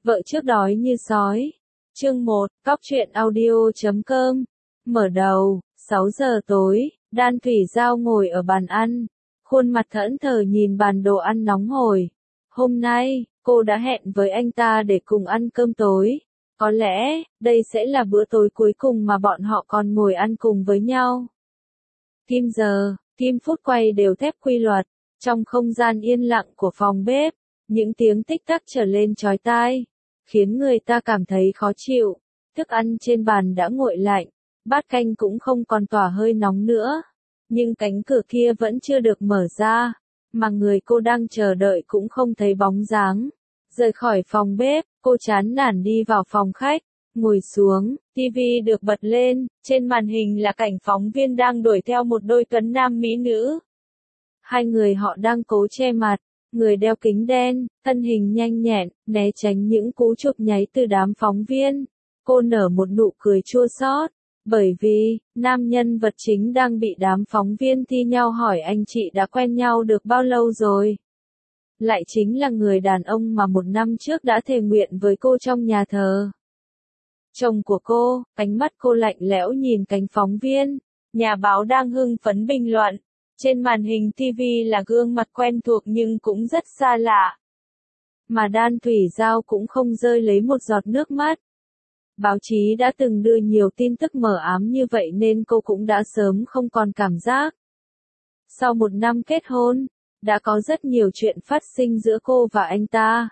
Vợ trước đói như sói. Chương 1, Cóc truyện audio.com. Mở đầu, 6 giờ tối, Đan Thủy Giao ngồi ở bàn ăn, khuôn mặt thẫn thờ nhìn bàn đồ ăn nóng hổi. Hôm nay, cô đã hẹn với anh ta để cùng ăn cơm tối. Có lẽ, đây sẽ là bữa tối cuối cùng mà bọn họ còn ngồi ăn cùng với nhau. Kim giờ, kim phút quay đều thép quy luật. Trong không gian yên lặng của phòng bếp, những tiếng tích tắc trở lên chói tai, khiến người ta cảm thấy khó chịu. Thức ăn trên bàn đã nguội lạnh, bát canh cũng không còn tỏa hơi nóng nữa. Nhưng cánh cửa kia vẫn chưa được mở ra, mà người cô đang chờ đợi cũng không thấy bóng dáng. Rời khỏi phòng bếp, cô chán nản đi vào phòng khách, ngồi xuống, tivi được bật lên, trên màn hình là cảnh phóng viên đang đuổi theo một đôi tuấn nam mỹ nữ. Hai người họ đang cố che mặt, người đeo kính đen, thân hình nhanh nhẹn, né tránh những cú chụp nháy từ đám phóng viên. Cô nở một nụ cười chua xót, bởi vì, nam nhân vật chính đang bị đám phóng viên thi nhau hỏi anh chị đã quen nhau được bao lâu rồi. Lại chính là người đàn ông mà 1 năm trước đã thề nguyện với cô trong nhà thờ. Chồng của cô, ánh mắt cô lạnh lẽo nhìn cánh phóng viên, nhà báo đang hưng phấn bình luận. Trên màn hình TV là gương mặt quen thuộc nhưng cũng rất xa lạ. Mà Đan Thủy Giao cũng không rơi lấy một giọt nước mắt. Báo chí đã từng đưa nhiều tin tức mờ ám như vậy nên cô cũng đã sớm không còn cảm giác. Sau 1 năm kết hôn, đã có rất nhiều chuyện phát sinh giữa cô và anh ta.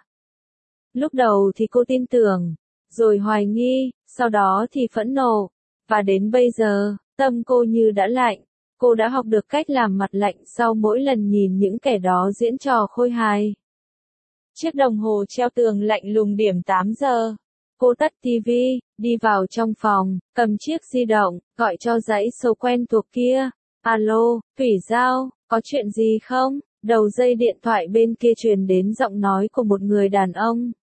Lúc đầu thì cô tin tưởng, rồi hoài nghi, sau đó thì phẫn nộ, và đến bây giờ, tâm cô như đã lạnh. Cô đã học được cách làm mặt lạnh sau mỗi lần nhìn những kẻ đó diễn trò khôi hài. Chiếc đồng hồ treo tường lạnh lùng điểm 8 giờ. Cô tắt tivi, đi vào trong phòng, cầm chiếc di động, gọi cho dãy số quen thuộc kia. Alo, Thủy Giao, có chuyện gì không? Đầu dây điện thoại bên kia truyền đến giọng nói của một người đàn ông.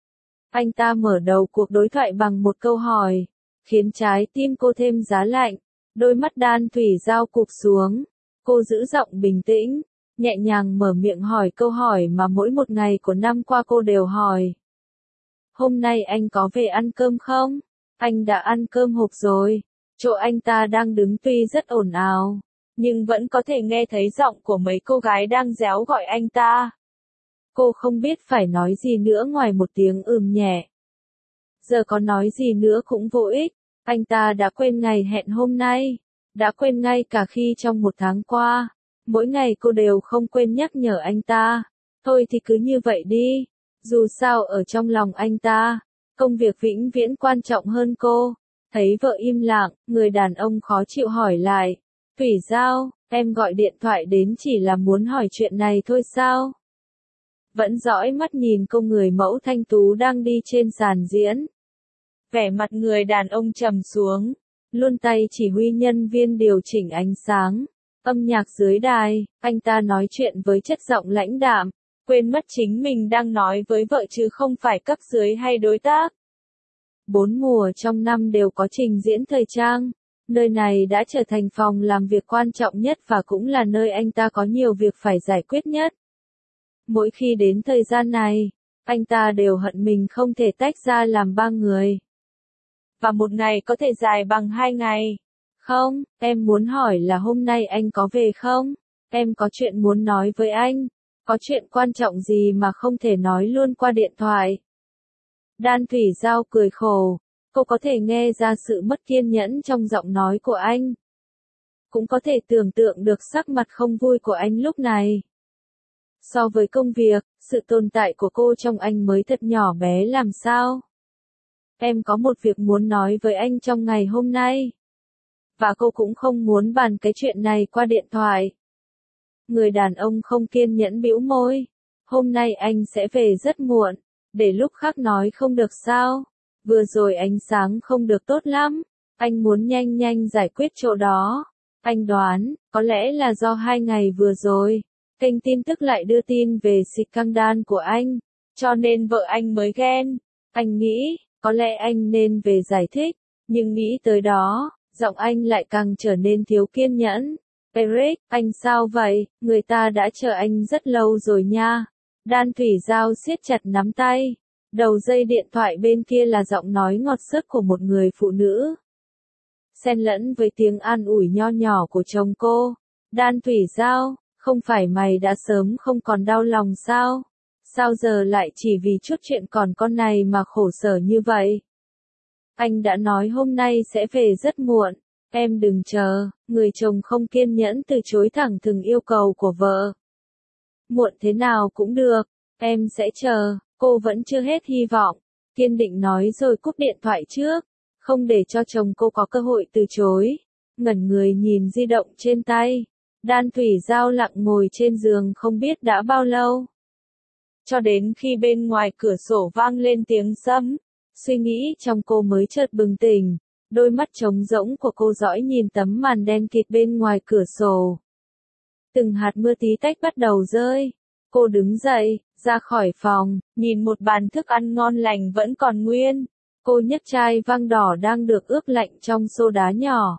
Anh ta mở đầu cuộc đối thoại bằng một câu hỏi, khiến trái tim cô thêm giá lạnh. Đôi mắt Đan Thủy Giao cụp xuống, cô giữ giọng bình tĩnh, nhẹ nhàng mở miệng hỏi câu hỏi mà mỗi một ngày của năm qua cô đều hỏi. Hôm nay anh có về ăn cơm không? Anh đã ăn cơm hộp rồi. Chỗ anh ta đang đứng tuy rất ồn ào, nhưng vẫn có thể nghe thấy giọng của mấy cô gái đang réo gọi anh ta. Cô không biết phải nói gì nữa ngoài một tiếng nhẹ. Giờ có nói gì nữa cũng vô ích. Anh ta đã quên ngày hẹn hôm nay, đã quên ngay cả khi trong 1 tháng qua, mỗi ngày cô đều không quên nhắc nhở anh ta. Thôi thì cứ như vậy đi, dù sao ở trong lòng anh ta, công việc vĩnh viễn quan trọng hơn cô. Thấy vợ im lặng, người đàn ông khó chịu hỏi lại, Thủy Giao, em gọi điện thoại đến chỉ là muốn hỏi chuyện này thôi sao? Vẫn dõi mắt nhìn cô người mẫu thanh tú đang đi trên sàn diễn. Vẻ mặt người đàn ông trầm xuống, luôn tay chỉ huy nhân viên điều chỉnh ánh sáng, âm nhạc dưới đài, anh ta nói chuyện với chất giọng lãnh đạm, quên mất chính mình đang nói với vợ chứ không phải cấp dưới hay đối tác. 4 mùa trong năm đều có trình diễn thời trang, nơi này đã trở thành phòng làm việc quan trọng nhất và cũng là nơi anh ta có nhiều việc phải giải quyết nhất. Mỗi khi đến thời gian này, anh ta đều hận mình không thể tách ra làm 3 người. Và một ngày có thể dài bằng 2 ngày. Không, em muốn hỏi là hôm nay anh có về không? Em có chuyện muốn nói với anh. Có chuyện quan trọng gì mà không thể nói luôn qua điện thoại? Đan Thủy Giao cười khổ. Cô có thể nghe ra sự mất kiên nhẫn trong giọng nói của anh. Cũng có thể tưởng tượng được sắc mặt không vui của anh lúc này. So với công việc, sự tồn tại của cô trong anh mới thật nhỏ bé làm sao? Em có một việc muốn nói với anh trong ngày hôm nay. Và cô cũng không muốn bàn cái chuyện này qua điện thoại. Người đàn ông không kiên nhẫn bĩu môi. Hôm nay anh sẽ về rất muộn, để lúc khác nói không được sao? Vừa rồi ánh sáng không được tốt lắm, anh muốn nhanh nhanh giải quyết chỗ đó. Anh đoán, có lẽ là do 2 ngày vừa rồi, kênh tin tức lại đưa tin về scandal của anh, cho nên vợ anh mới ghen. Anh nghĩ, có lẽ anh nên về giải thích, nhưng nghĩ tới đó, giọng anh lại càng trở nên thiếu kiên nhẫn. Eric, anh sao vậy? Người ta đã chờ anh rất lâu rồi nha. Đan Thủy Giao siết chặt nắm tay. Đầu dây điện thoại bên kia là giọng nói ngọt xớt của một người phụ nữ. Xen lẫn với tiếng an ủi nho nhỏ của chồng cô. Đan Thủy Giao, không phải mày đã sớm không còn đau lòng sao? Sao giờ lại chỉ vì chút chuyện còn con này mà khổ sở như vậy? Anh đã nói hôm nay sẽ về rất muộn. Em đừng chờ. Người chồng không kiên nhẫn từ chối thẳng thừng yêu cầu của vợ. Muộn thế nào cũng được. Em sẽ chờ. Cô vẫn chưa hết hy vọng. Kiên định nói rồi cúp điện thoại trước. Không để cho chồng cô có cơ hội từ chối. Ngẩn người nhìn di động trên tay. Đan Thủy Giao lặng ngồi trên giường không biết đã bao lâu. Cho đến khi bên ngoài cửa sổ vang lên tiếng sấm. Suy nghĩ trong cô mới chợt bừng tỉnh. Đôi mắt trống rỗng của cô dõi nhìn tấm màn đen kịt bên ngoài cửa sổ. Từng hạt mưa tí tách bắt đầu rơi. Cô đứng dậy, ra khỏi phòng, nhìn một bàn thức ăn ngon lành vẫn còn nguyên. Cô nhấc chai vang đỏ đang được ướp lạnh trong xô đá nhỏ.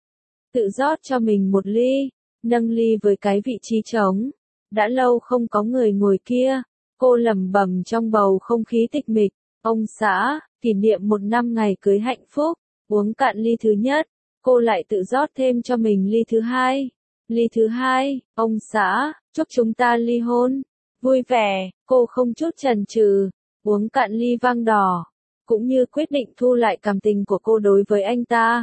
Tự rót cho mình một ly, nâng ly với cái vị trí trống. Đã lâu không có người ngồi kia. Cô lẩm bẩm trong bầu không khí tịch mịch. Ông xã, kỷ niệm 1 năm ngày cưới hạnh phúc. Uống cạn ly thứ nhất, cô lại tự rót thêm cho mình ly thứ hai. Ly thứ hai, ông xã, chúc chúng ta ly hôn. Vui vẻ, cô không chút chần chừ, uống cạn ly vang đỏ, cũng như quyết định thu lại cảm tình của cô đối với anh ta.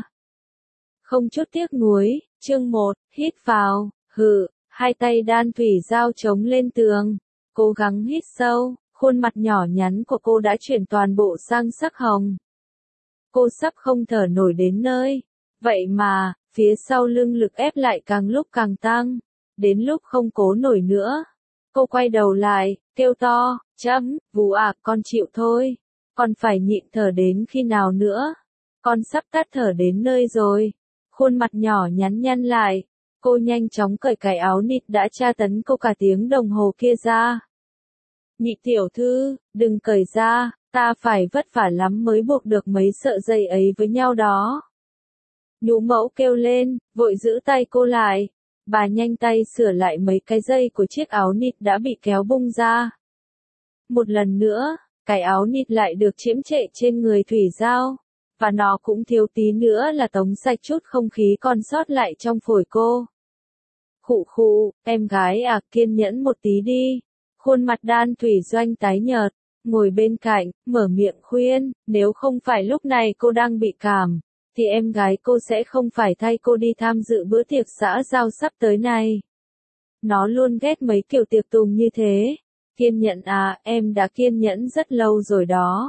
Không chút tiếc nuối, chương 1, hít vào, hai tay Đan Thủy Giao chống lên tường, cố gắng hít sâu, khuôn mặt nhỏ nhắn của cô đã chuyển toàn bộ sang sắc hồng. Cô sắp không thở nổi đến nơi, vậy mà, phía sau lưng lực ép lại càng lúc càng tăng, đến lúc không cố nổi nữa. Cô quay đầu lại, kêu to, Vũ à, con chịu thôi, con phải nhịn thở đến khi nào nữa, con sắp tắt thở đến nơi rồi. Khuôn mặt nhỏ nhắn nhăn lại, cô nhanh chóng cởi cái áo nịt đã tra tấn cô cả tiếng đồng hồ kia ra. Nhị tiểu thư, đừng cởi ra, ta phải vất vả lắm mới buộc được mấy sợi dây ấy với nhau đó. Nhũ mẫu kêu lên, vội giữ tay cô lại. Bà nhanh tay sửa lại mấy cái dây của chiếc áo nịt đã bị kéo bung ra. Một lần nữa, cái áo nịt lại được chiếm trệ trên người Thủy Giao. Và nó cũng thiếu tí nữa là tống sạch chút không khí còn sót lại trong phổi cô. Khụ khụ, em gái à, kiên nhẫn một tí đi. Khuôn mặt Đan Thủy Doanh tái nhợt, ngồi bên cạnh, mở miệng khuyên, nếu không phải lúc này cô đang bị cảm, thì em gái cô sẽ không phải thay cô đi tham dự bữa tiệc xã giao sắp tới này. Nó luôn ghét mấy kiểu tiệc tùng như thế. Kiên nhẫn à, em đã kiên nhẫn rất lâu rồi đó.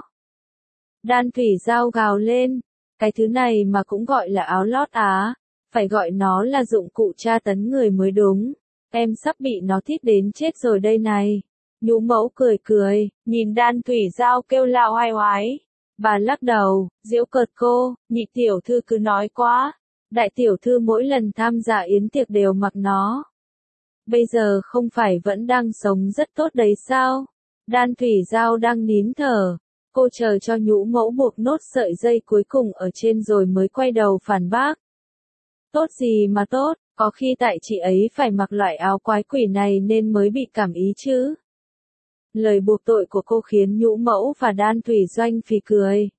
Đan Thủy Giao gào lên, cái thứ này mà cũng gọi là áo lót á, phải gọi nó là dụng cụ tra tấn người mới đúng. Em sắp bị nó thít đến chết rồi đây này. Nhũ mẫu cười cười, nhìn Đan Thủy Giao kêu la oai oái. Bà lắc đầu, giễu cợt cô, nhị tiểu thư cứ nói quá. Đại tiểu thư mỗi lần tham gia yến tiệc đều mặc nó. Bây giờ không phải vẫn đang sống rất tốt đấy sao? Đan Thủy Giao đang nín thở. Cô chờ cho nhũ mẫu buộc nốt sợi dây cuối cùng ở trên rồi mới quay đầu phản bác. Tốt gì mà tốt, có khi tại chị ấy phải mặc loại áo quái quỷ này nên mới bị cảm ý chứ. Lời buộc tội của cô khiến nhũ mẫu và Đan Thủy Doanh phì cười.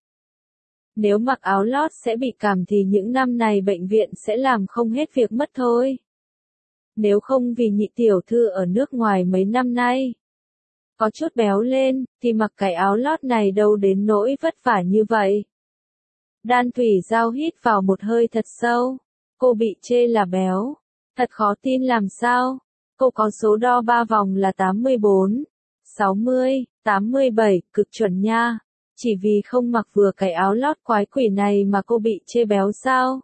Nếu mặc áo lót sẽ bị cảm thì những năm này bệnh viện sẽ làm không hết việc mất thôi. Nếu không vì nhị tiểu thư ở nước ngoài mấy năm nay có chút béo lên, thì mặc cái áo lót này đâu đến nỗi vất vả như vậy. Đan Thủy Giao hít vào một hơi thật sâu. Cô bị chê là béo. Thật khó tin làm sao. Cô có số đo 3 vòng là 84, 60, 87, cực chuẩn nha. Chỉ vì không mặc vừa cái áo lót quái quỷ này mà cô bị chê béo sao?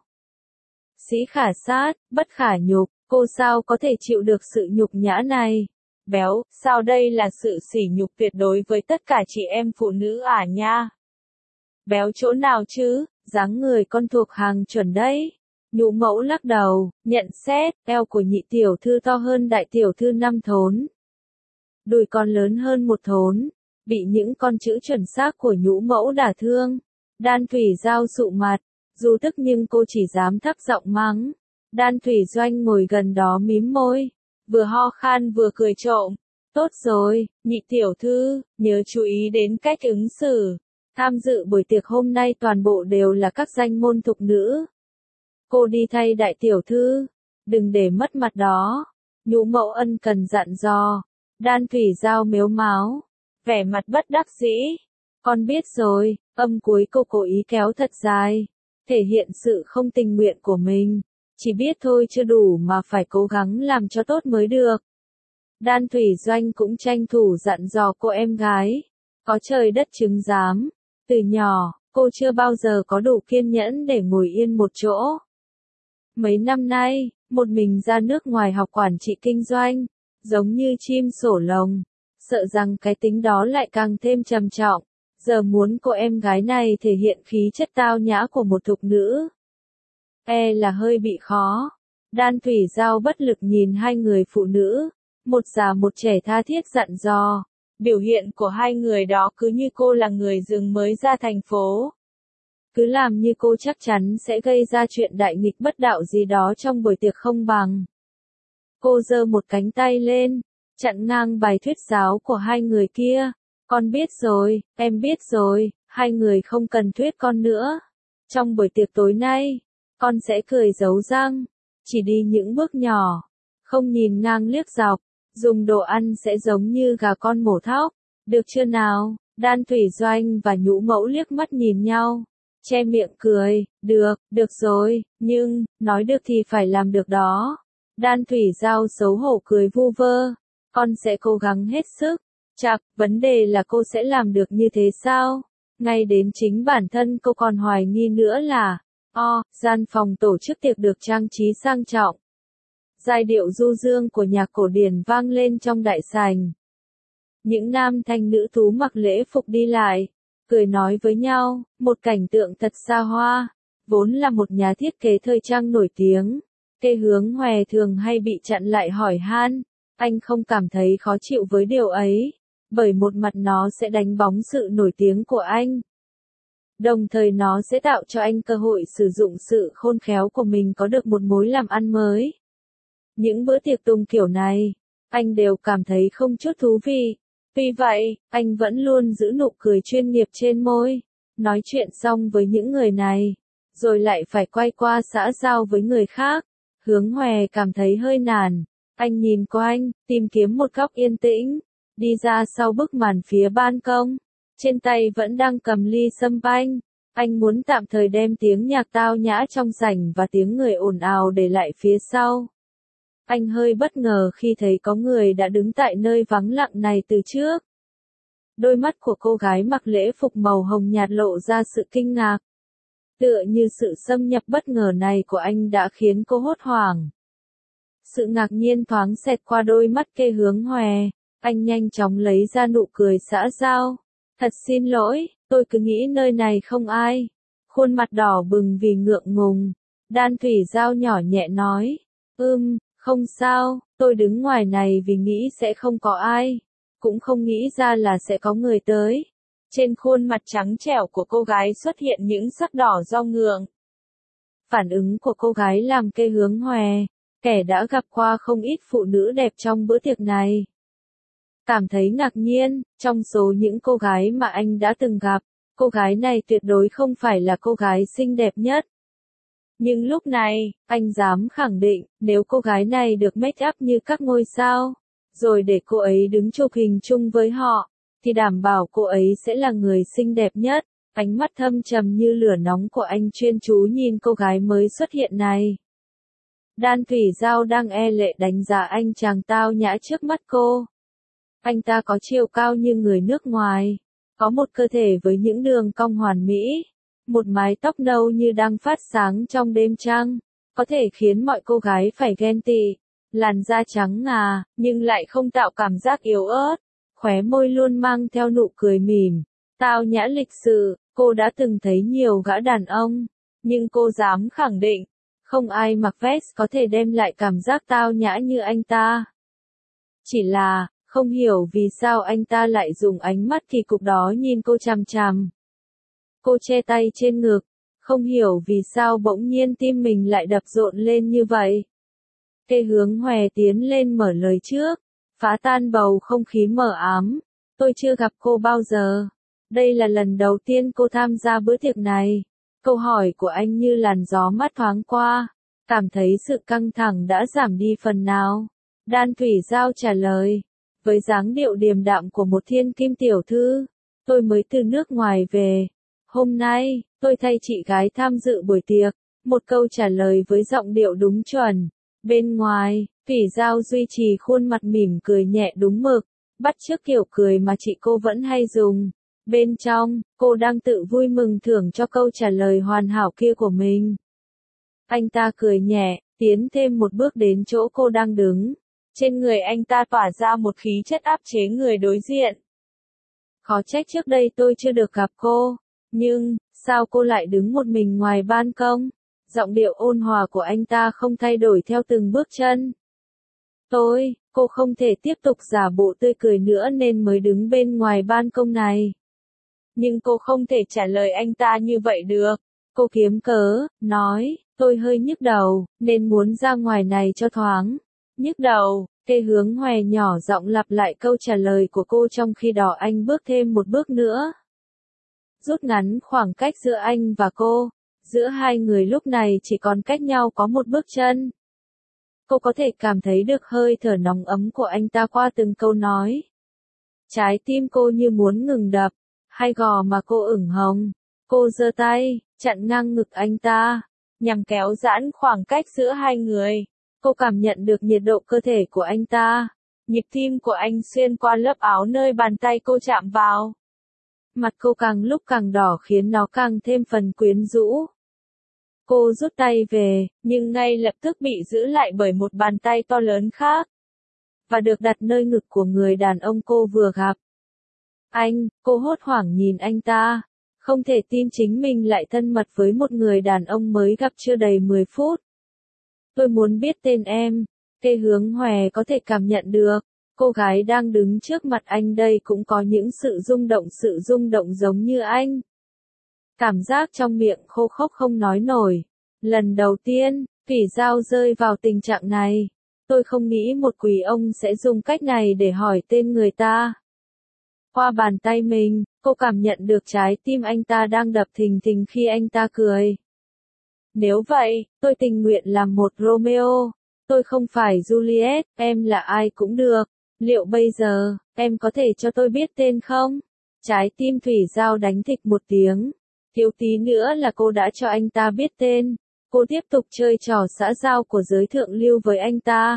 Sĩ khả sát, bất khả nhục, cô sao có thể chịu được sự nhục nhã này? Béo, sao đây là sự sỉ nhục tuyệt đối với tất cả chị em phụ nữ à nha? Béo chỗ nào chứ, dáng người con thuộc hàng chuẩn đấy. Nhũ mẫu lắc đầu, nhận xét, eo của nhị tiểu thư to hơn đại tiểu thư 5 thốn. Đùi con lớn hơn 1 thốn. Bị những con chữ chuẩn xác của nhũ mẫu đả thương. Đan Thủy Giao sụ mặt, dù tức nhưng cô chỉ dám thấp giọng mắng. Đan Thủy Doanh ngồi gần đó mím môi, vừa ho khan vừa cười trộm. Tốt rồi, nhị tiểu thư, nhớ chú ý đến cách ứng xử. Tham dự buổi tiệc hôm nay toàn bộ đều là các danh môn thục nữ. Cô đi thay đại tiểu thư, đừng để mất mặt đó. Nhũ mẫu ân cần dặn dò. Đan Thủy Giao mếu máo, vẻ mặt bất đắc dĩ. Con biết rồi, âm cuối cô cố ý kéo thật dài, thể hiện sự không tình nguyện của mình. Chỉ biết thôi chưa đủ mà phải cố gắng làm cho tốt mới được. Đan Thủy Doanh cũng tranh thủ dặn dò cô em gái. Có trời đất chứng giám. Từ nhỏ, cô chưa bao giờ có đủ kiên nhẫn để ngồi yên một chỗ. Mấy năm nay, một mình ra nước ngoài học quản trị kinh doanh, giống như chim sổ lồng, sợ rằng cái tính đó lại càng thêm trầm trọng. Giờ muốn cô em gái này thể hiện khí chất tao nhã của một thục nữ, là hơi bị khó. Đan Thủy Giao bất lực nhìn hai người phụ nữ, một già một trẻ tha thiết dặn dò. Biểu hiện của hai người đó cứ như cô là người rừng mới ra thành phố. Cứ làm như cô chắc chắn sẽ gây ra chuyện đại nghịch bất đạo gì đó trong buổi tiệc không bằng. Cô giơ một cánh tay lên, chặn ngang bài thuyết giáo của hai người kia. Con biết rồi, em biết rồi, hai người không cần thuyết con nữa. Trong buổi tiệc tối nay, con sẽ cười giấu răng, chỉ đi những bước nhỏ, không nhìn ngang liếc dọc, dùng đồ ăn sẽ giống như gà con mổ thóc, được chưa nào? Đan Thủy Doanh và Nhũ Mẫu liếc mắt nhìn nhau, che miệng cười, được rồi, nhưng, nói được thì phải làm được đó. Đan Thủy Giao xấu hổ cười vu vơ, con sẽ cố gắng hết sức. Chạc, vấn đề là cô sẽ làm được như thế sao? Ngay đến chính bản thân cô còn hoài nghi nữa là, gian phòng tổ chức tiệc được trang trí sang trọng. Giai điệu du dương của nhạc cổ điển vang lên trong đại sảnh. Những nam thanh nữ tú mặc lễ phục đi lại, cười nói với nhau, một cảnh tượng thật xa hoa. Vốn là một nhà thiết kế thời trang nổi tiếng, Kê Hướng Hòe thường hay bị chặn lại hỏi han. Anh không cảm thấy khó chịu với điều ấy, bởi một mặt nó sẽ đánh bóng sự nổi tiếng của anh. Đồng thời nó sẽ tạo cho anh cơ hội sử dụng sự khôn khéo của mình có được một mối làm ăn mới. Những bữa tiệc tùng kiểu này, anh đều cảm thấy không chút thú vị. Tuy vậy, anh vẫn luôn giữ nụ cười chuyên nghiệp trên môi. Nói chuyện xong với những người này, rồi lại phải quay qua xã giao với người khác. Hướng Hòe cảm thấy hơi nản. Anh nhìn quanh, tìm kiếm một góc yên tĩnh, đi ra sau bức màn phía ban công. Trên tay vẫn đang cầm ly sâm panh. Anh muốn tạm thời đem tiếng nhạc tao nhã trong sảnh và tiếng người ồn ào để lại phía sau. Anh hơi bất ngờ khi thấy có người đã đứng tại nơi vắng lặng này từ trước. Đôi mắt của cô gái mặc lễ phục màu hồng nhạt lộ ra sự kinh ngạc. Tựa như sự xâm nhập bất ngờ này của anh đã khiến cô hốt hoảng. Sự ngạc nhiên thoáng xẹt qua đôi mắt Kê Hướng Hòe, anh nhanh chóng lấy ra nụ cười xã giao. Thật xin lỗi, tôi cứ nghĩ nơi này không ai. Khuôn mặt đỏ bừng vì ngượng ngùng. Đan Thủy Giao nhỏ nhẹ nói, không sao, tôi đứng ngoài này vì nghĩ sẽ không có ai. Cũng không nghĩ ra là sẽ có người tới. Trên khuôn mặt trắng trẻo của cô gái xuất hiện những sắc đỏ do ngượng. Phản ứng của cô gái làm Kê Hướng Hòe, kẻ đã gặp qua không ít phụ nữ đẹp trong bữa tiệc này, cảm thấy ngạc nhiên. Trong số những cô gái mà anh đã từng gặp, cô gái này tuyệt đối không phải là cô gái xinh đẹp nhất. Nhưng lúc này, anh dám khẳng định, nếu cô gái này được make up như các ngôi sao, rồi để cô ấy đứng chụp hình chung với họ, thì đảm bảo cô ấy sẽ là người xinh đẹp nhất. Ánh mắt thâm trầm như lửa nóng của anh chuyên chú nhìn cô gái mới xuất hiện này. Đan Thủy Giao đang e lệ đánh giá anh chàng tao nhã trước mắt cô. Anh ta có chiều cao như người nước ngoài, có một cơ thể với những đường cong hoàn mỹ, một mái tóc nâu như đang phát sáng trong đêm trăng, có thể khiến mọi cô gái phải ghen tị. Làn da trắng ngà, nhưng lại không tạo cảm giác yếu ớt, khóe môi luôn mang theo nụ cười mỉm, tao nhã lịch sự. Cô đã từng thấy nhiều gã đàn ông, nhưng cô dám khẳng định, không ai mặc vest có thể đem lại cảm giác tao nhã như anh ta. Chỉ là, không hiểu vì sao anh ta lại dùng ánh mắt kỳ cục đó nhìn cô chằm chằm. Cô che tay trên ngực, không hiểu vì sao bỗng nhiên tim mình lại đập rộn lên như vậy. Kê Hướng Hòe tiến lên mở lời trước, phá tan bầu không khí mờ ám. Tôi chưa gặp cô bao giờ. Đây là lần đầu tiên cô tham gia bữa tiệc này. Câu hỏi của anh như làn gió mát thoáng qua. Cảm thấy sự căng thẳng đã giảm đi phần nào. Đan Thủy Giao trả lời. Với dáng điệu điềm đạm của một thiên kim tiểu thư. Tôi mới từ nước ngoài về. Hôm nay, tôi thay chị gái tham dự buổi tiệc. Một câu trả lời với giọng điệu đúng chuẩn. Bên ngoài, Thủy Giao duy trì khuôn mặt mỉm cười nhẹ đúng mực. Bắt chước kiểu cười mà chị cô vẫn hay dùng. Bên trong, cô đang tự vui mừng thưởng cho câu trả lời hoàn hảo kia của mình. Anh ta cười nhẹ, tiến thêm một bước đến chỗ cô đang đứng. Trên người anh ta tỏa ra một khí chất áp chế người đối diện. Khó trách trước đây tôi chưa được gặp cô. Nhưng, sao cô lại đứng một mình ngoài ban công? Giọng điệu ôn hòa của anh ta không thay đổi theo từng bước chân. Cô không thể tiếp tục giả bộ tươi cười nữa nên mới đứng bên ngoài ban công này. Nhưng cô không thể trả lời anh ta như vậy được. Cô kiếm cớ, nói, tôi hơi nhức đầu, nên muốn ra ngoài này cho thoáng. Nhức đầu, Tê Hướng Hoè nhỏ giọng lặp lại câu trả lời của cô trong khi đó anh bước thêm một bước nữa. Rút ngắn khoảng cách giữa anh và cô. Giữa hai người lúc này chỉ còn cách nhau có một bước chân. Cô có thể cảm thấy được hơi thở nóng ấm của anh ta qua từng câu nói. Trái tim cô như muốn ngừng đập, hai gò mà cô ửng hồng. Cô giơ tay, chặn ngang ngực anh ta, nhằm kéo giãn khoảng cách giữa hai người. Cô cảm nhận được nhiệt độ cơ thể của anh ta. Nhịp tim của anh xuyên qua lớp áo nơi bàn tay cô chạm vào. Mặt cô càng lúc càng đỏ khiến nó càng thêm phần quyến rũ. Cô rút tay về, nhưng ngay lập tức bị giữ lại bởi một bàn tay to lớn khác. Và được đặt nơi ngực của người đàn ông cô vừa gặp. Cô hốt hoảng nhìn anh ta. Không thể tin chính mình lại thân mật với một người đàn ông mới gặp chưa đầy 10 phút. Tôi muốn biết tên em. Tê Hướng Hoè có thể cảm nhận được. Cô gái đang đứng trước mặt anh đây cũng có những sự rung động giống như anh. Cảm giác trong miệng khô khốc không nói nổi. Lần đầu tiên, Thủy Giao rơi vào tình trạng này. Tôi không nghĩ một quỷ ông sẽ dùng cách này để hỏi tên người ta. Qua bàn tay mình, cô cảm nhận được trái tim anh ta đang đập thình thình khi anh ta cười. Nếu vậy, tôi tình nguyện làm một Romeo. Tôi không phải Juliet, em là ai cũng được. Liệu bây giờ, em có thể cho tôi biết tên không? Trái tim Thủy Giao đánh thịch một tiếng. Thiếu tí nữa là cô đã cho anh ta biết tên. Cô tiếp tục chơi trò xã giao của giới thượng lưu với anh ta.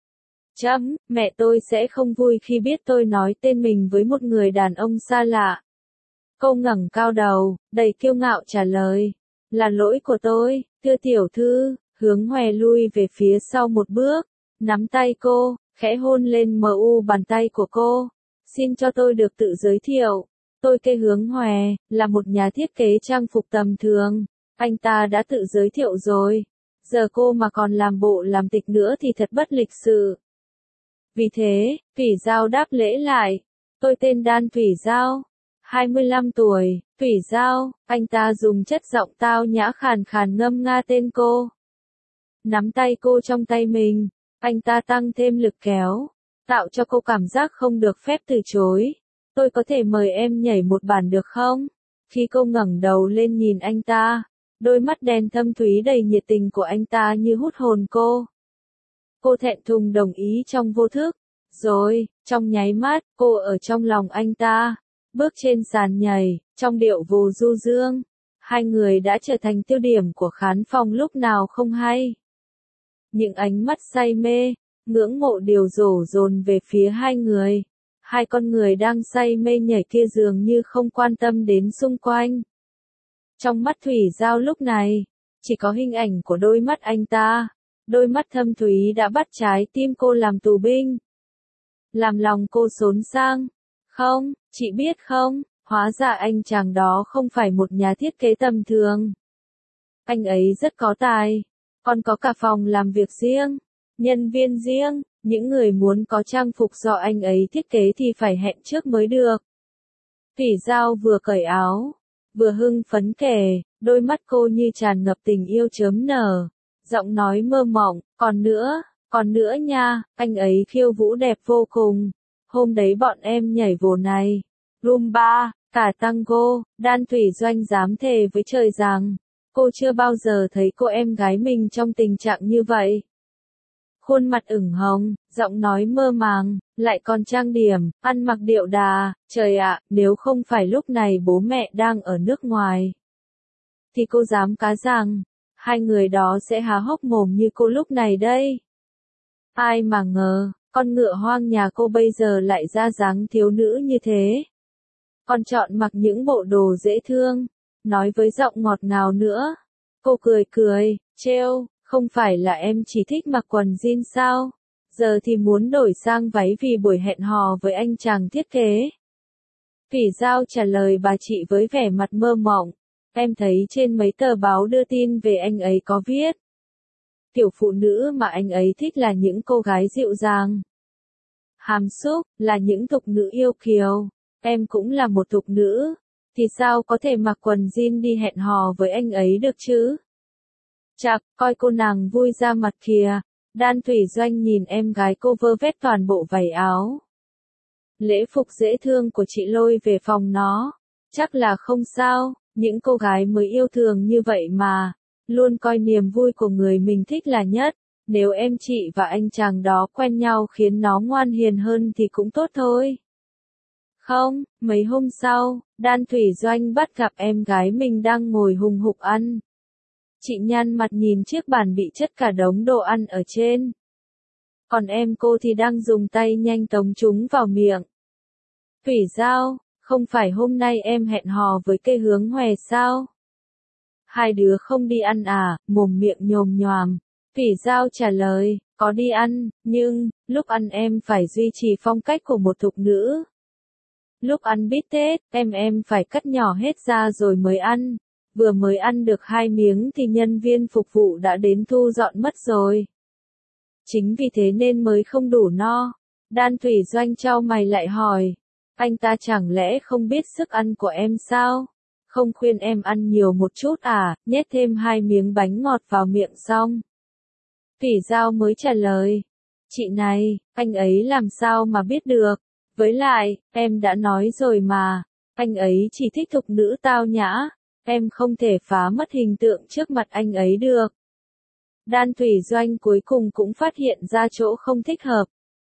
Mẹ tôi sẽ không vui khi biết tôi nói tên mình với một người đàn ông xa lạ. Cô ngẩng cao đầu, đầy kiêu ngạo trả lời. Là lỗi của tôi, thưa tiểu thư. Hướng Hoè lui về phía sau một bước, nắm tay cô, khẽ hôn lên bàn tay của cô. Xin cho tôi được tự giới thiệu. Tôi Tê Hướng Hoè, là một nhà thiết kế trang phục tầm thường. Anh ta đã tự giới thiệu rồi. Giờ cô mà còn làm bộ làm tịch nữa thì thật bất lịch sự. Vì thế, Thủy Giao đáp lễ lại. Tôi tên Đan Thủy Giao. 25 tuổi, Thủy Giao. Anh ta dùng chất giọng tao nhã khàn khàn ngâm nga tên cô. Nắm tay cô trong tay mình. Anh ta tăng thêm lực kéo. Tạo cho cô cảm giác không được phép từ chối. Tôi có thể mời em nhảy một bản được không? Khi cô ngẩng đầu lên nhìn anh ta, đôi mắt đen thâm thúy đầy nhiệt tình của anh ta như hút hồn cô. Cô thẹn thùng đồng ý trong vô thức. Rồi, trong nháy mắt, cô ở trong lòng anh ta. Bước trên sàn nhảy, trong điệu vù du dương. Hai người đã trở thành tiêu điểm của khán phòng lúc nào không hay. Những ánh mắt say mê, ngưỡng mộ điều đổ dồn về phía hai người. Hai con người đang say mê nhảy kia dường như không quan tâm đến xung quanh. Trong mắt Thủy Giao lúc này, chỉ có hình ảnh của đôi mắt anh ta. Đôi mắt thâm thúy đã bắt trái tim cô làm tù binh. Làm lòng cô xốn sang. Không, chị biết không, hóa ra anh chàng đó không phải một nhà thiết kế tầm thường. Anh ấy rất có tài. Còn có cả phòng làm việc riêng, nhân viên riêng. Những người muốn có trang phục do anh ấy thiết kế thì phải hẹn trước mới được. Thủy Giao vừa cởi áo, vừa hưng phấn kể, đôi mắt cô như tràn ngập tình yêu chớm nở. Giọng nói mơ mộng, còn nữa, Còn nữa nha, anh ấy khiêu vũ đẹp vô cùng. Hôm đấy bọn em nhảy vồ này, Rumba, cả tango, Đan Thủy Doanh dám thề với trời rằng, cô chưa bao giờ thấy cô em gái mình trong tình trạng như vậy. Khuôn mặt ửng hồng, giọng nói mơ màng, lại còn trang điểm, ăn mặc điệu đà, trời ạ, nếu không phải lúc này bố mẹ đang ở nước ngoài, thì cô dám cá rằng, hai người đó sẽ há hốc mồm như cô lúc này đây. Ai mà ngờ, con ngựa hoang nhà cô bây giờ lại ra dáng thiếu nữ như thế. Còn chọn mặc những bộ đồ dễ thương, nói với giọng ngọt ngào nữa. Cô cười cười, trêu, không phải là em chỉ thích mặc quần jean sao? Giờ thì muốn đổi sang váy vì buổi hẹn hò với anh chàng thiết kế. Phỉ Giao trả lời bà chị với vẻ mặt mơ mộng. Em thấy trên mấy tờ báo đưa tin về anh ấy có viết. Kiểu phụ nữ mà anh ấy thích là những cô gái dịu dàng, hàm xúc, là những thục nữ yêu kiều. Em cũng là một thục nữ, thì sao có thể mặc quần jean đi hẹn hò với anh ấy được chứ? Chạc, coi cô nàng vui ra mặt kìa. Đan Thủy Doanh nhìn em gái cô vơ vét toàn bộ váy áo, lễ phục dễ thương của chị lôi về phòng nó. Chắc là không sao, những cô gái mới yêu thường như vậy mà, luôn coi niềm vui của người mình thích là nhất. Nếu em chị và anh chàng đó quen nhau khiến nó ngoan hiền hơn thì cũng tốt thôi. Không, mấy hôm sau, Đan Thủy Doanh bắt gặp em gái mình đang ngồi hùng hục ăn. Chị nhăn mặt nhìn chiếc bàn bị chất cả đống đồ ăn ở trên. Còn em cô thì đang dùng tay nhanh tống chúng vào miệng. Thủy Giao, không phải hôm nay em hẹn hò với cây hướng Hòe sao? Hai đứa không đi ăn à? Mồm miệng nhồm nhoàm. Thủy Giao trả lời, có đi ăn, nhưng, lúc ăn em phải duy trì phong cách của một thục nữ. Lúc ăn bít tết, em phải cắt nhỏ hết ra rồi mới ăn. Vừa mới ăn được 2 miếng thì nhân viên phục vụ đã đến thu dọn mất rồi. Chính vì thế nên mới không đủ no. Đan Thủy Doanh chau mày lại hỏi, anh ta chẳng lẽ không biết sức ăn của em sao? Không khuyên em ăn nhiều một chút à, nhét thêm 2 miếng bánh ngọt vào miệng xong. Thủy Giao mới trả lời, chị này, anh ấy làm sao mà biết được? Với lại, em đã nói rồi mà, anh ấy chỉ thích thục nữ tao nhã, em không thể phá mất hình tượng trước mặt anh ấy được. Đan Thủy Doanh cuối cùng cũng phát hiện ra chỗ không thích hợp.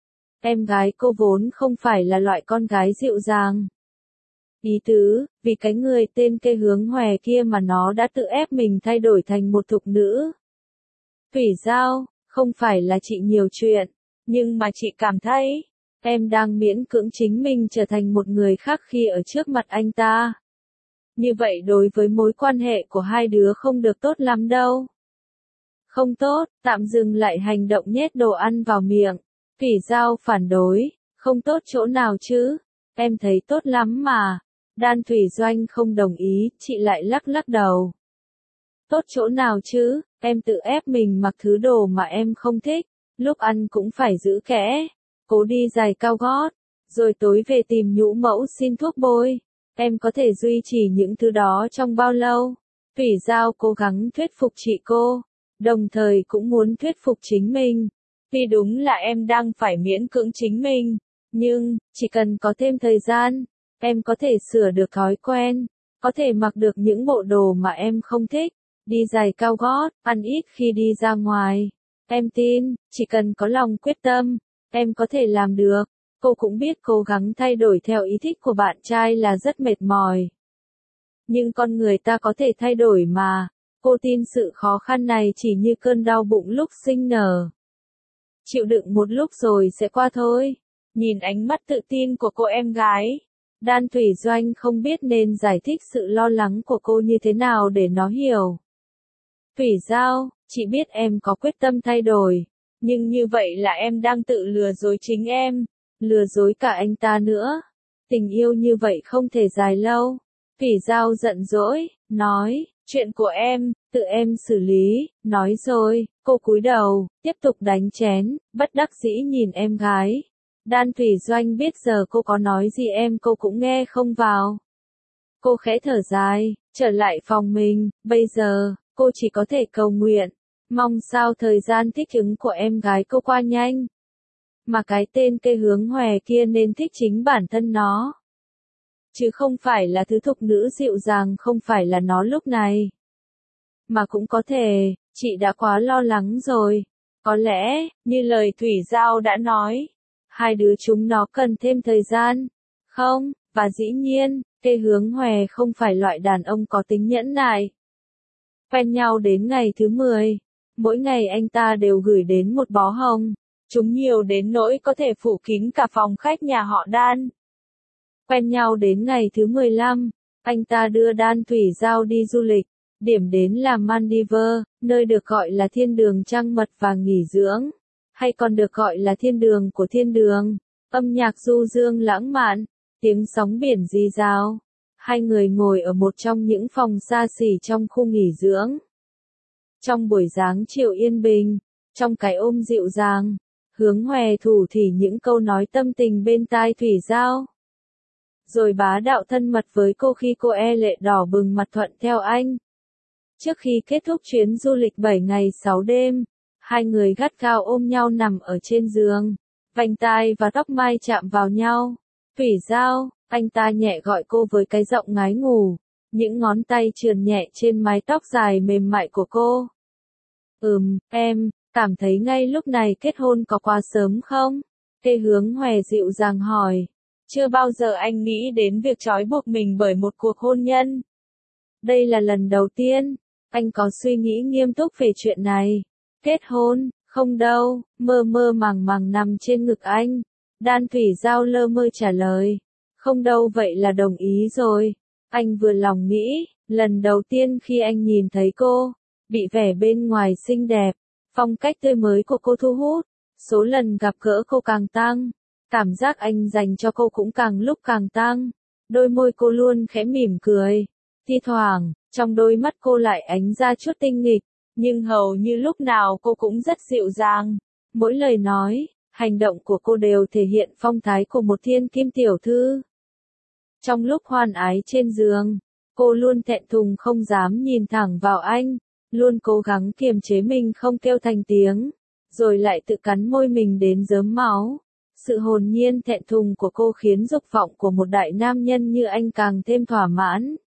Em gái cô vốn không phải là loại con gái dịu dàng. Ý tứ, vì cái người tên cây hướng Hòe kia mà nó đã tự ép mình thay đổi thành một thục nữ. Thủy Giao, không phải là chị nhiều chuyện, nhưng mà chị cảm thấy, em đang miễn cưỡng chính mình trở thành một người khác khi ở trước mặt anh ta. Như vậy đối với mối quan hệ của hai đứa không được tốt lắm đâu. Không tốt, tạm dừng lại hành động nhét đồ ăn vào miệng. Thủy Giao phản đối, không tốt chỗ nào chứ, em thấy tốt lắm mà. Đan Thủy Doanh không đồng ý, chị lại lắc lắc đầu. Tốt chỗ nào chứ, em tự ép mình mặc thứ đồ mà em không thích, lúc ăn cũng phải giữ kẽ, cố đi giày cao gót, rồi tối về tìm nhũ mẫu xin thuốc bôi. Em có thể duy trì những thứ đó trong bao lâu? Thủy Giao cố gắng thuyết phục chị cô, đồng thời cũng muốn thuyết phục chính mình. Vì đúng là em đang phải miễn cưỡng chính mình, nhưng, chỉ cần có thêm thời gian, em có thể sửa được thói quen, có thể mặc được những bộ đồ mà em không thích, đi giày cao gót, ăn ít khi đi ra ngoài. Em tin, chỉ cần có lòng quyết tâm, em có thể làm được. Cô cũng biết cố gắng thay đổi theo ý thích của bạn trai là rất mệt mỏi. Nhưng con người ta có thể thay đổi mà. Cô tin sự khó khăn này chỉ như cơn đau bụng lúc sinh nở. Chịu đựng một lúc rồi sẽ qua thôi. Nhìn ánh mắt tự tin của cô em gái, Đan Thủy Doanh không biết nên giải thích sự lo lắng của cô như thế nào để nó hiểu. Thủy Giao, chị biết em có quyết tâm thay đổi, nhưng như vậy là em đang tự lừa dối chính em, lừa dối cả anh ta nữa. Tình yêu như vậy không thể dài lâu. Thủy Giao giận dỗi, nói, chuyện của em, tự em xử lý, nói rồi, cô cúi đầu, tiếp tục đánh chén, bất đắc dĩ nhìn em gái. Đan Thủy Doanh biết giờ cô có nói gì cô cũng nghe không vào. Cô khẽ thở dài, trở lại phòng mình, bây giờ, cô chỉ có thể cầu nguyện, Mong sao thời gian thích ứng của em gái cô qua nhanh. Mà cái tên cây hướng hòe kia nên thích chính bản thân nó. Chứ không phải là thứ thục nữ dịu dàng, không phải là nó lúc này. Mà cũng có thể, chị đã quá lo lắng rồi. Có lẽ, như lời Thủy Giao đã nói, hai đứa chúng nó cần thêm thời gian. Không, và dĩ nhiên, cây hướng hòe không phải loại đàn ông có tính nhẫn nại. Quen nhau đến ngày thứ 10, mỗi ngày anh ta đều gửi đến một bó hồng. Chúng nhiều đến nỗi có thể phủ kín cả phòng khách nhà họ Đan. Quen nhau đến ngày thứ 15, anh ta đưa Đan Thủy Giao đi du lịch. Điểm đến là Maldives, nơi được gọi là thiên đường trăng mật và nghỉ dưỡng, hay còn được gọi là thiên đường của thiên đường. Âm nhạc du dương lãng mạn, tiếng sóng biển rì rào. Hai người ngồi ở một trong những phòng xa xỉ trong khu nghỉ dưỡng. Trong buổi dáng chiều yên bình, trong cái ôm dịu dàng, Hướng Hòe thủ thỉ những câu nói tâm tình bên tai Thủy Giao. Rồi bá đạo thân mật với cô khi cô e lệ đỏ bừng mặt thuận theo anh. Trước khi kết thúc chuyến du lịch 7 ngày 6 đêm, hai người gắt gao ôm nhau nằm ở trên giường, vành tai và tóc mai chạm vào nhau. Thủy Giao, anh ta nhẹ gọi cô với cái giọng ngái ngủ, những ngón tay trườn nhẹ trên mái tóc dài mềm mại của cô. Em, cảm thấy ngay lúc này kết hôn có quá sớm không? Cây Hướng Hòe dịu dàng hỏi. Chưa bao giờ anh nghĩ đến việc trói buộc mình bởi một cuộc hôn nhân. Đây là lần đầu tiên, anh có suy nghĩ nghiêm túc về chuyện này. Kết hôn, không đâu, mơ mơ màng màng nằm trên ngực anh. Đan Thủy Giao lơ mơ trả lời. Không đâu vậy là đồng ý rồi. Anh vừa lòng nghĩ, lần đầu tiên khi anh nhìn thấy cô, bị vẻ bên ngoài xinh đẹp, phong cách tươi mới của cô thu hút, số lần gặp gỡ cô càng tăng, cảm giác anh dành cho cô cũng càng lúc càng tăng. Đôi môi cô luôn khẽ mỉm cười, thi thoảng, trong đôi mắt cô lại ánh ra chút tinh nghịch, nhưng hầu như lúc nào cô cũng rất dịu dàng. Mỗi lời nói, hành động của cô đều thể hiện phong thái của một thiên kim tiểu thư. Trong lúc hoan ái trên giường, cô luôn thẹn thùng không dám nhìn thẳng vào anh, luôn cố gắng kiềm chế mình không kêu thành tiếng, rồi lại tự cắn môi mình đến rớm máu. Sự hồn nhiên thẹn thùng của cô khiến dục vọng của một đại nam nhân như anh càng thêm thỏa mãn.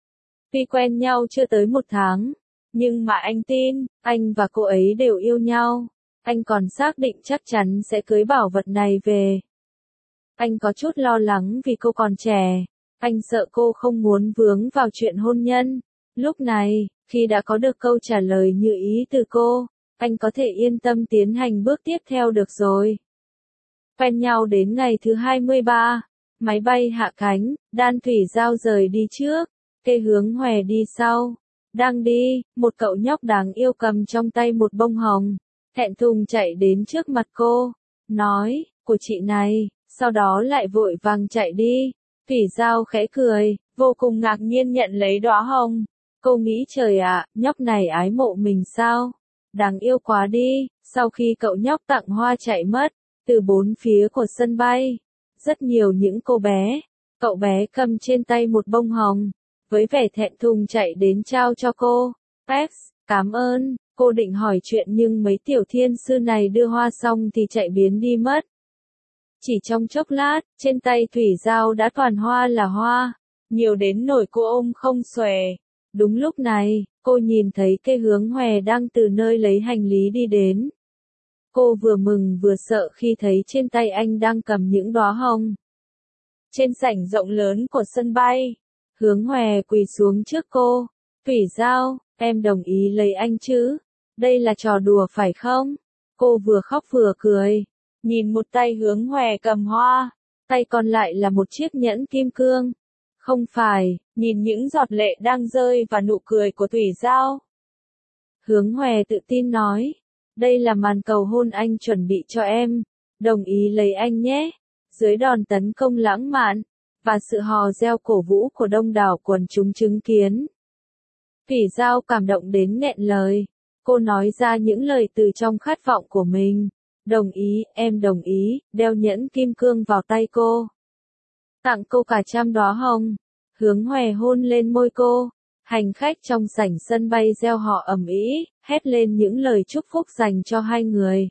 Tuy quen nhau chưa tới 1 tháng, nhưng mà anh tin, anh và cô ấy đều yêu nhau. Anh còn xác định chắc chắn sẽ cưới bảo vật này về. Anh có chút lo lắng vì cô còn trẻ. Anh sợ cô không muốn vướng vào chuyện hôn nhân. Lúc này, khi đã có được câu trả lời như ý từ cô, anh có thể yên tâm tiến hành bước tiếp theo được rồi. Quen nhau đến ngày thứ 23, máy bay hạ cánh, Đan Thủy Giao rời đi trước, Cây Hướng Hòe đi sau. Đang đi, một cậu nhóc đáng yêu cầm trong tay một bông hồng, thẹn thùng chạy đến trước mặt cô, nói, của chị này, sau đó lại vội vàng chạy đi. Thủy Giao khẽ cười, vô cùng ngạc nhiên nhận lấy đóa hồng. Cô nghĩ trời ạ, nhóc này ái mộ mình sao? Đáng yêu quá đi. Sau khi cậu nhóc tặng hoa chạy mất, từ bốn phía của sân bay, rất nhiều những cô bé, cậu bé cầm trên tay một bông hồng, với vẻ thẹn thùng chạy đến trao cho cô. Peps, cảm ơn. Cô định hỏi chuyện nhưng mấy tiểu thiên sư này đưa hoa xong thì chạy biến đi mất. Chỉ trong chốc lát, trên tay Thủy Giao đã toàn hoa là hoa, nhiều đến nỗi cô ôm không xuể. Đúng lúc này, cô nhìn thấy Cây Hướng Hòe đang từ nơi lấy hành lý đi đến. Cô vừa mừng vừa sợ khi thấy trên tay anh đang cầm những đóa hồng. Trên sảnh rộng lớn của sân bay, Hướng Hòe quỳ xuống trước cô. Thủy Giao, em đồng ý lấy anh chứ? Đây là trò đùa phải không? Cô vừa khóc vừa cười. Nhìn một tay Hướng Hòe cầm hoa, tay còn lại là một chiếc nhẫn kim cương. Không phải, nhìn những giọt lệ đang rơi và nụ cười của Thủy Giao. Hướng Hòe tự tin nói, đây là màn cầu hôn anh chuẩn bị cho em, đồng ý lấy anh nhé. Dưới đòn tấn công lãng mạn, và sự hò reo cổ vũ của đông đảo quần chúng chứng kiến, Thủy Giao cảm động đến nghẹn lời. Cô nói ra những lời từ trong khát vọng của mình. Đồng ý, em đồng ý, đeo nhẫn kim cương vào tay cô. Tặng cô cả 100 đóa hồng. Hướng Hòe hôn lên môi cô. Hành khách trong sảnh sân bay reo hò ầm ĩ, hét lên những lời chúc phúc dành cho hai người.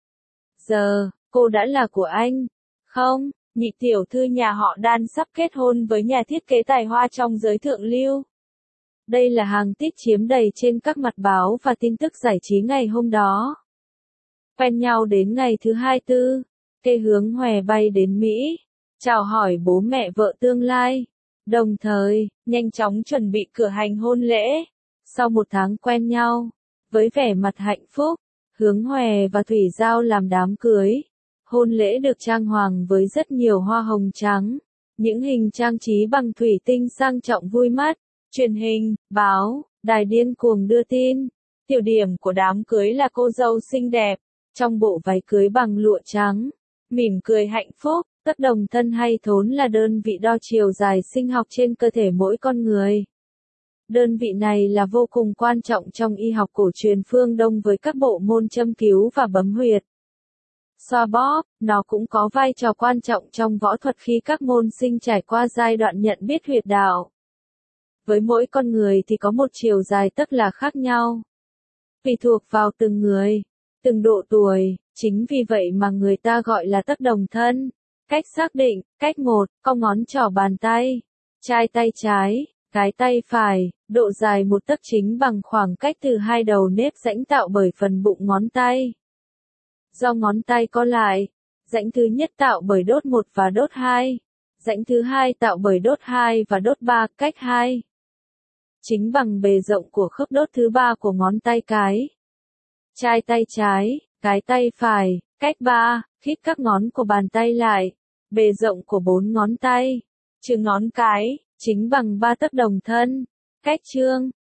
Giờ, cô đã là của anh. Không, nhị tiểu thư nhà họ Đan sắp kết hôn với nhà thiết kế tài hoa trong giới thượng lưu. Đây là hàng tít chiếm đầy trên các mặt báo và tin tức giải trí ngày hôm đó. Quen nhau đến ngày thứ 24, Kê Hướng Hòe bay đến Mỹ, chào hỏi bố mẹ vợ tương lai, đồng thời, nhanh chóng chuẩn bị cử hành hôn lễ. Sau một tháng quen nhau, với vẻ mặt hạnh phúc, Hướng Hòe và Thủy Giao làm đám cưới. Hôn lễ được trang hoàng với rất nhiều hoa hồng trắng, những hình trang trí bằng thủy tinh sang trọng vui mắt. Truyền hình, báo, đài điên cuồng đưa tin. Tiểu điểm của đám cưới là cô dâu xinh đẹp, trong bộ váy cưới bằng lụa trắng, mỉm cười hạnh phúc. Tấc đồng thân hay thốn là đơn vị đo chiều dài sinh học trên cơ thể mỗi con người. Đơn vị này là vô cùng quan trọng trong y học cổ truyền phương Đông với các bộ môn châm cứu và bấm huyệt. Xoa bóp, nó cũng có vai trò quan trọng trong võ thuật khi các môn sinh trải qua giai đoạn nhận biết huyệt đạo. Với mỗi con người thì có một chiều dài tấc là khác nhau. Tùy thuộc vào từng người, từng độ tuổi, chính vì vậy mà người ta gọi là tấc đồng thân. Cách xác định, cách 1, cong ngón trỏ bàn tay, chai tay trái, cái tay phải, độ dài 1 tấc chính bằng khoảng cách từ hai đầu nếp rãnh tạo bởi phần bụng ngón tay. Do ngón tay co lại, rãnh thứ nhất tạo bởi đốt 1 và đốt 2, rãnh thứ hai tạo bởi đốt 2 và đốt 3, cách 2. Chính bằng bề rộng của khớp đốt thứ 3 của ngón tay cái. Chai tay trái, cái tay phải, cách 3, khít các ngón của bàn tay lại. Bề rộng của 4 ngón tay, trừ ngón cái, chính bằng 3 tấc đồng thân. Cách chương,